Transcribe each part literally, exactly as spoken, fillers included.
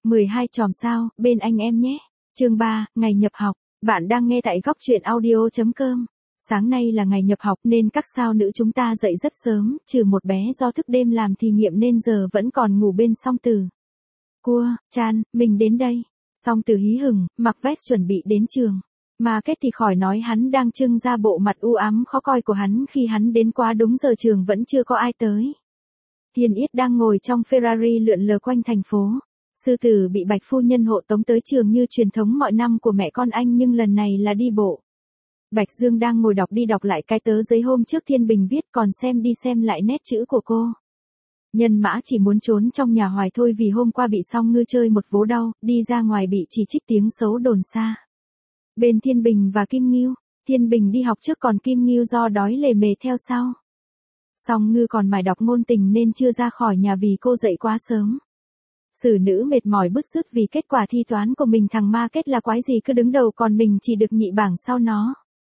mười hai chòm sao, bên anh em nhé. Chương ba, ngày nhập học. Bạn đang nghe tại góc truyện audio chấm com. Sáng nay là ngày nhập học nên các sao nữ chúng ta dậy rất sớm, trừ một bé do thức đêm làm thí nghiệm nên giờ vẫn còn ngủ bên Song Tử. Cua, Chan, mình đến đây. Song Tử hí hửng, mặc vest chuẩn bị đến trường. Mà Kết thì khỏi nói, hắn đang trưng ra bộ mặt u ám khó coi của hắn khi hắn đến quá đúng giờ trường vẫn chưa có ai tới. Thiên Yết đang ngồi trong Ferrari lượn lờ quanh thành phố. Sư Tử bị Bạch phu nhân hộ tống tới trường như truyền thống mọi năm của mẹ con anh, nhưng lần này là đi bộ. Bạch Dương đang ngồi đọc đi đọc lại cái tờ giấy hôm trước Thiên Bình viết, còn xem đi xem lại nét chữ của cô. Nhân Mã chỉ muốn trốn trong nhà hoài thôi, vì hôm qua bị Song Ngư chơi một vố đau, đi ra ngoài bị chỉ trích tiếng xấu đồn xa. Bên Thiên Bình và Kim Ngưu, Thiên Bình đi học trước còn Kim Ngưu do đói lề mề theo sau. Song Ngư còn mải đọc ngôn tình nên chưa ra khỏi nhà vì cô dậy quá sớm. Sử nữ mệt mỏi bứt rứt vì kết quả thi toán của mình, thằng Ma Kết là quái gì cứ đứng đầu còn mình chỉ được nhị bảng sau nó.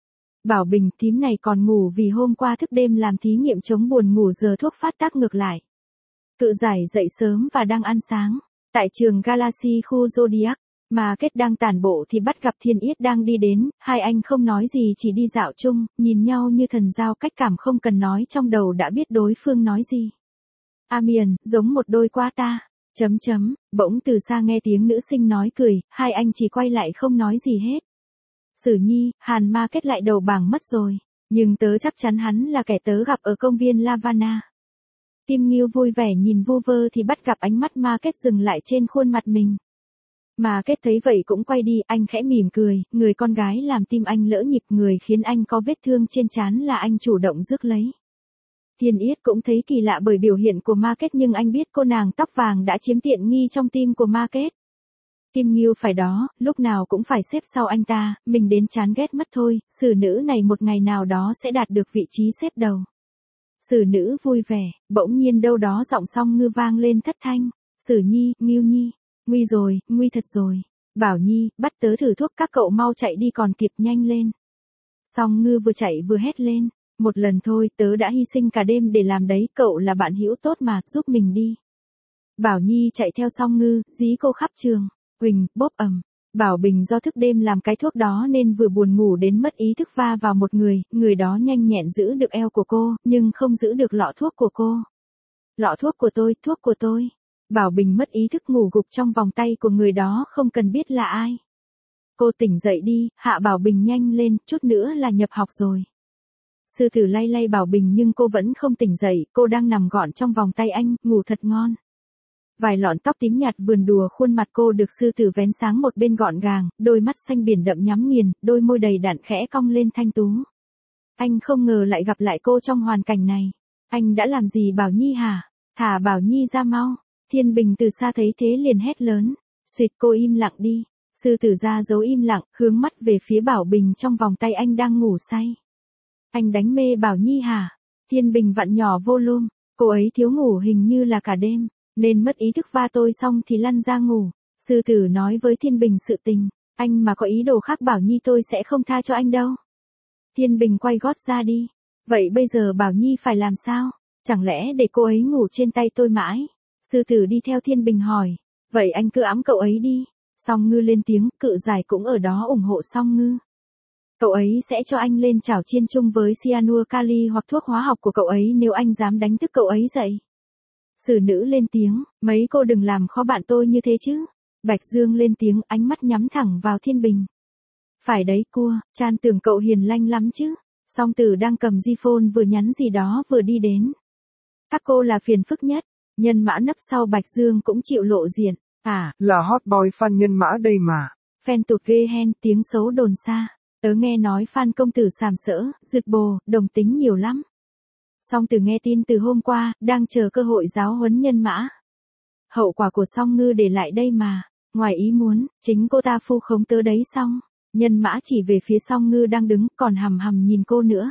Bảo Bình, thím này còn ngủ vì hôm qua thức đêm làm thí nghiệm chống buồn ngủ, giờ thuốc phát tác ngược lại. Cự Giải dậy sớm và đang ăn sáng. Tại trường Galaxy khu Zodiac, Ma Kết đang tản bộ thì bắt gặp Thiên Yết đang đi đến, hai anh không nói gì chỉ đi dạo chung, nhìn nhau như thần giao cách cảm, không cần nói trong đầu đã biết đối phương nói gì. Amian, giống một đôi quá ta. Chấm chấm, bỗng từ xa nghe tiếng nữ sinh nói cười, hai anh chỉ quay lại không nói gì hết. Sử Nhi, Hàn Ma Kết lại đầu bảng mất rồi, nhưng tớ chắc chắn hắn là kẻ tớ gặp ở công viên Lavana. Kim Ngưu vui vẻ nhìn vu vơ thì bắt gặp ánh mắt Ma Kết dừng lại trên khuôn mặt mình. Ma Kết thấy vậy cũng quay đi, anh khẽ mỉm cười, người con gái làm tim anh lỡ nhịp, người khiến anh có vết thương trên trán là anh chủ động rước lấy. Thiên Yết cũng thấy kỳ lạ bởi biểu hiện của Ma Kết, nhưng anh biết cô nàng tóc vàng đã chiếm tiện nghi trong tim của Ma Kết. Kim Ngưu phải đó, lúc nào cũng phải xếp sau anh ta, mình đến chán ghét mất thôi, sử nữ này một ngày nào đó sẽ đạt được vị trí xếp đầu. Sử nữ vui vẻ, bỗng nhiên đâu đó giọng Song Ngư vang lên thất thanh. Sử Nhi, Ngưu Nhi, nguy rồi, nguy thật rồi. Bảo Nhi, bắt tớ thử thuốc, các cậu mau chạy đi còn kịp, nhanh lên. Song Ngư vừa chạy vừa hét lên. Một lần thôi, tớ đã hy sinh cả đêm để làm đấy, cậu là bạn hữu tốt mà, giúp mình đi. Bảo Nhi chạy theo Song Ngư, dí cô khắp trường. Quỳnh, bốp ầm. Bảo Bình do thức đêm làm cái thuốc đó nên vừa buồn ngủ đến mất ý thức va vào một người, người đó nhanh nhẹn giữ được eo của cô, nhưng không giữ được lọ thuốc của cô. Lọ thuốc của tôi, thuốc của tôi. Bảo Bình mất ý thức ngủ gục trong vòng tay của người đó, không cần biết là ai. Cô tỉnh dậy đi, hạ Bảo Bình nhanh lên, chút nữa là nhập học rồi. Sư Tử lay lay Bảo Bình nhưng cô vẫn không tỉnh dậy, cô đang nằm gọn trong vòng tay anh, ngủ thật ngon. Vài lọn tóc tím nhạt vườn đùa khuôn mặt cô được Sư Tử vén sáng một bên gọn gàng, đôi mắt xanh biển đậm nhắm nghiền, đôi môi đầy đặn khẽ cong lên thanh tú. Anh không ngờ lại gặp lại cô trong hoàn cảnh này. Anh đã làm gì Bảo Nhi hả? Thả Bảo Nhi ra mau. Thiên Bình từ xa thấy thế liền hét lớn. Xuyệt, cô im lặng đi. Sư Tử ra dấu im lặng, hướng mắt về phía Bảo Bình trong vòng tay anh đang ngủ say. Anh đánh mê Bảo Nhi hả? Thiên Bình vặn nhỏ volume, cô ấy thiếu ngủ hình như là cả đêm, nên mất ý thức va tôi xong thì lăn ra ngủ. Sư Tử nói với Thiên Bình sự tình, anh mà có ý đồ khác Bảo Nhi tôi sẽ không tha cho anh đâu. Thiên Bình quay gót ra đi. Vậy bây giờ Bảo Nhi phải làm sao? Chẳng lẽ để cô ấy ngủ trên tay tôi mãi? Sư Tử đi theo Thiên Bình hỏi, vậy anh cứ ẵm cậu ấy đi. Song Ngư lên tiếng, Cự Giải cũng ở đó ủng hộ Song Ngư. Cậu ấy sẽ cho anh lên chảo chiên chung với cyanua kali hoặc thuốc hóa học của cậu ấy nếu anh dám đánh thức cậu ấy dậy. Sử nữ lên tiếng, mấy cô đừng làm khó bạn tôi như thế chứ. Bạch Dương lên tiếng, ánh mắt nhắm thẳng vào Thiên Bình. Phải đấy Cua, Chan tưởng cậu hiền lành lắm chứ. Song Tử đang cầm di phone vừa nhắn gì đó vừa đi đến. Các cô là phiền phức nhất. Nhân Mã nấp sau Bạch Dương cũng chịu lộ diện. À, là hot boy fan Nhân Mã đây mà. Fan tụt ghê hen, tiếng xấu đồn xa. Tớ nghe nói Phan công tử sàm sỡ, rực bồ, đồng tính nhiều lắm. Song Tử nghe tin từ hôm qua, đang chờ cơ hội giáo huấn Nhân Mã. Hậu quả của Song Ngư để lại đây mà. Ngoài ý muốn, chính cô ta phu khống tớ đấy xong. Nhân Mã chỉ về phía Song Ngư đang đứng, còn hầm hầm nhìn cô nữa.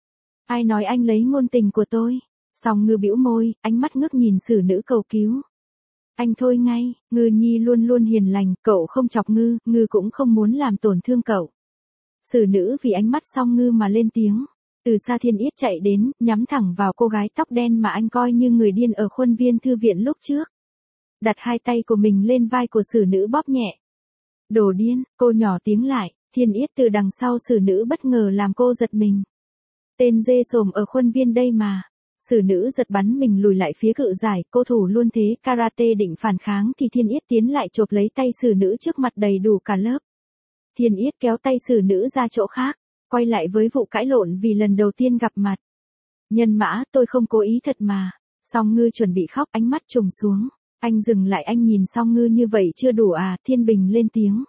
Ai nói anh lấy ngôn tình của tôi? Song Ngư bĩu môi, ánh mắt ngước nhìn Sử nữ cầu cứu. Anh thôi ngay, Ngư Nhi luôn luôn hiền lành, cậu không chọc Ngư, Ngư cũng không muốn làm tổn thương cậu. Sử nữ vì ánh mắt Song Ngư mà lên tiếng. Từ xa Thiên Yết chạy đến, nhắm thẳng vào cô gái tóc đen mà anh coi như người điên ở khuôn viên thư viện lúc trước. đặt hai tay của mình lên vai của xử nữ bóp nhẹ. Đồ điên, cô nhỏ tiếng lại, Thiên Yết từ đằng sau xử nữ bất ngờ làm cô giật mình. Tên dê sồm ở khuôn viên đây mà. Xử nữ giật bắn mình lùi lại phía cự giải, cô thủ luôn thế karate định phản kháng thì Thiên Yết tiến lại chộp lấy tay xử nữ trước mặt đầy đủ cả lớp. Thiên Yết kéo tay xử nữ ra chỗ khác, quay lại với vụ cãi lộn vì lần đầu tiên gặp mặt. Nhân mã, tôi không cố ý thật mà. Song Ngư chuẩn bị khóc, ánh mắt trùng xuống. Anh dừng lại, anh nhìn Song Ngư như vậy chưa đủ à? Thiên Bình lên tiếng.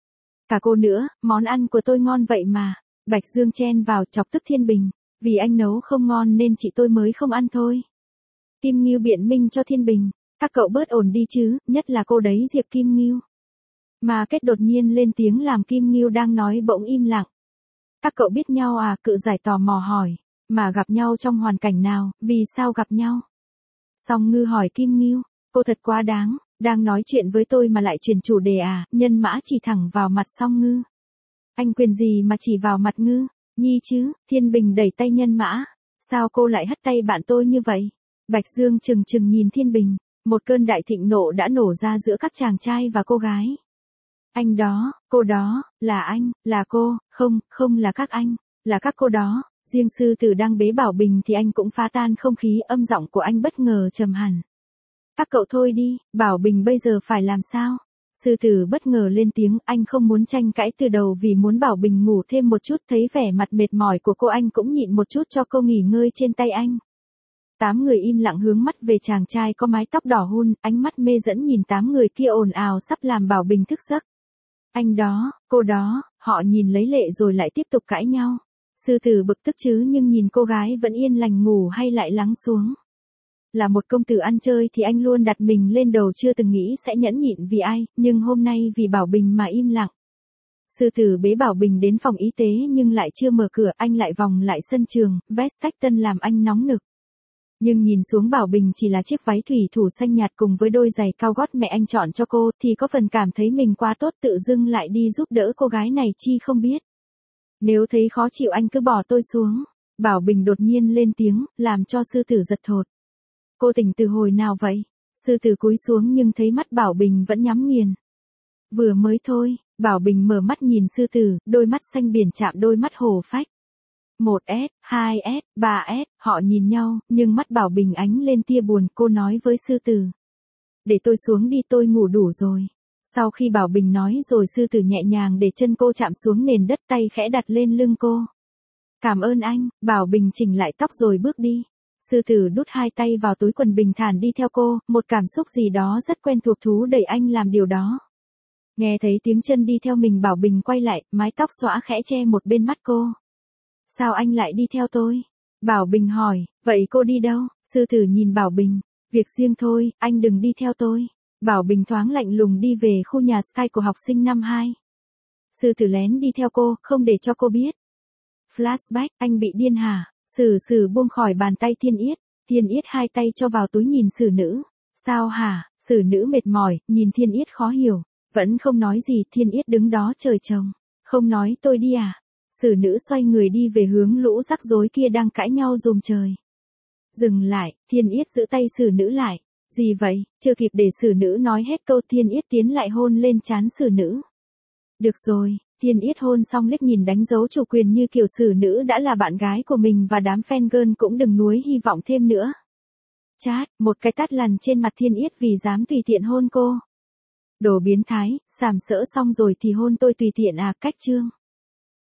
Cả cô nữa, món ăn của tôi ngon vậy mà. Bạch Dương chen vào chọc tức Thiên Bình. Vì anh nấu không ngon nên chị tôi mới không ăn thôi. Kim Ngưu biện minh cho Thiên Bình. Các cậu bớt ồn đi chứ, nhất là cô đấy Diệp Kim Ngưu. Mà Kết đột nhiên lên tiếng làm Kim Ngưu đang nói bỗng im lặng. Các cậu biết nhau à? Cự giải tò mò hỏi. Mà gặp nhau trong hoàn cảnh nào, vì sao gặp nhau? Song Ngư hỏi Kim Ngưu, cô thật quá đáng, đang nói chuyện với tôi mà lại chuyển chủ đề à? Nhân mã chỉ thẳng vào mặt Song Ngư. Anh quyền gì mà chỉ vào mặt Ngư? Nhi chứ? Thiên Bình đẩy tay Nhân mã. Sao cô lại hất tay bạn tôi như vậy? Bạch Dương trừng trừng nhìn Thiên Bình. Một cơn đại thịnh nộ đã nổ ra giữa các chàng trai và cô gái. Anh đó, cô đó, là anh, là cô, không, không là các anh, là các cô đó. Riêng sư tử đang bế Bảo Bình thì anh cũng phá tan không khí, âm giọng của anh bất ngờ trầm hẳn. Các cậu thôi đi, Bảo Bình bây giờ phải làm sao? Sư tử bất ngờ lên tiếng, anh không muốn tranh cãi từ đầu vì muốn Bảo Bình ngủ thêm một chút, thấy vẻ mặt mệt mỏi của cô anh cũng nhịn một chút cho cô nghỉ ngơi trên tay anh. Tám người im lặng hướng mắt về chàng trai có mái tóc đỏ hun, ánh mắt mê dẫn nhìn tám người kia ồn ào sắp làm Bảo Bình thức giấc. Anh đó, cô đó, họ nhìn lấy lệ rồi lại tiếp tục cãi nhau. Sư tử bực tức chứ nhưng nhìn cô gái vẫn yên lành ngủ hay lại lắng xuống. Là một công tử ăn chơi thì anh luôn đặt mình lên đầu, chưa từng nghĩ sẽ nhẫn nhịn vì ai, nhưng hôm nay vì Bảo Bình mà im lặng. Sư tử bế Bảo Bình đến phòng y tế nhưng lại chưa mở cửa, anh lại vòng lại sân trường, vest cách tân làm anh nóng nực. Nhưng nhìn xuống Bảo Bình chỉ là chiếc váy thủy thủ xanh nhạt cùng với đôi giày cao gót mẹ anh chọn cho cô thì có phần cảm thấy mình quá tốt, tự dưng lại đi giúp đỡ cô gái này chi không biết. Nếu thấy khó chịu anh cứ bỏ tôi xuống. Bảo Bình đột nhiên lên tiếng, làm cho sư tử giật thột. Cô tỉnh từ hồi nào vậy? Sư tử cúi xuống nhưng thấy mắt Bảo Bình vẫn nhắm nghiền. Vừa mới thôi, Bảo Bình mở mắt nhìn sư tử, đôi mắt xanh biển chạm đôi mắt hổ phách. một S, hai S, ba S, họ nhìn nhau, nhưng mắt Bảo Bình ánh lên tia buồn, cô nói với sư tử. Để tôi xuống đi, tôi ngủ đủ rồi. Sau khi Bảo Bình nói rồi sư tử nhẹ nhàng để chân cô chạm xuống nền đất, tay khẽ đặt lên lưng cô. Cảm ơn anh, Bảo Bình chỉnh lại tóc rồi bước đi. Sư tử đút hai tay vào túi quần bình thản đi theo cô, một cảm xúc gì đó rất quen thuộc thú đẩy anh làm điều đó. Nghe thấy tiếng chân đi theo mình, Bảo Bình quay lại, mái tóc xõa khẽ che một bên mắt cô. Sao anh lại đi theo tôi? Bảo Bình hỏi, vậy cô đi đâu? Sư tử nhìn Bảo Bình, việc riêng thôi, anh đừng đi theo tôi. Bảo Bình thoáng lạnh lùng đi về khu nhà Sky của học sinh năm hai. Sư tử lén đi theo cô, không để cho cô biết. Flashback, anh bị điên hả? Sử Sử buông khỏi bàn tay Thiên Yết. Thiên Yết hai tay cho vào túi nhìn Sử Nữ. Sao hả? Sử Nữ mệt mỏi, nhìn Thiên Yết khó hiểu. Vẫn không nói gì, Thiên Yết đứng đó trời trồng. Không nói tôi đi à? Sử Nữ xoay người đi về hướng lũ rắc rối kia đang cãi nhau rùm trời. Dừng lại, Thiên Yết giữ tay Sử Nữ lại. Gì vậy? Chưa kịp để Sử Nữ nói hết câu, Thiên Yết tiến lại hôn lên trán Sử Nữ. Được rồi, Thiên Yết hôn xong liếc nhìn đánh dấu chủ quyền như kiểu Sử Nữ đã là bạn gái của mình và đám fan girl cũng đừng nuối hy vọng thêm nữa. Chát, một cái tát lằn trên mặt Thiên Yết vì dám tùy tiện hôn cô. Đồ biến thái, sàm sỡ xong rồi thì hôn tôi tùy tiện à? Cách chương.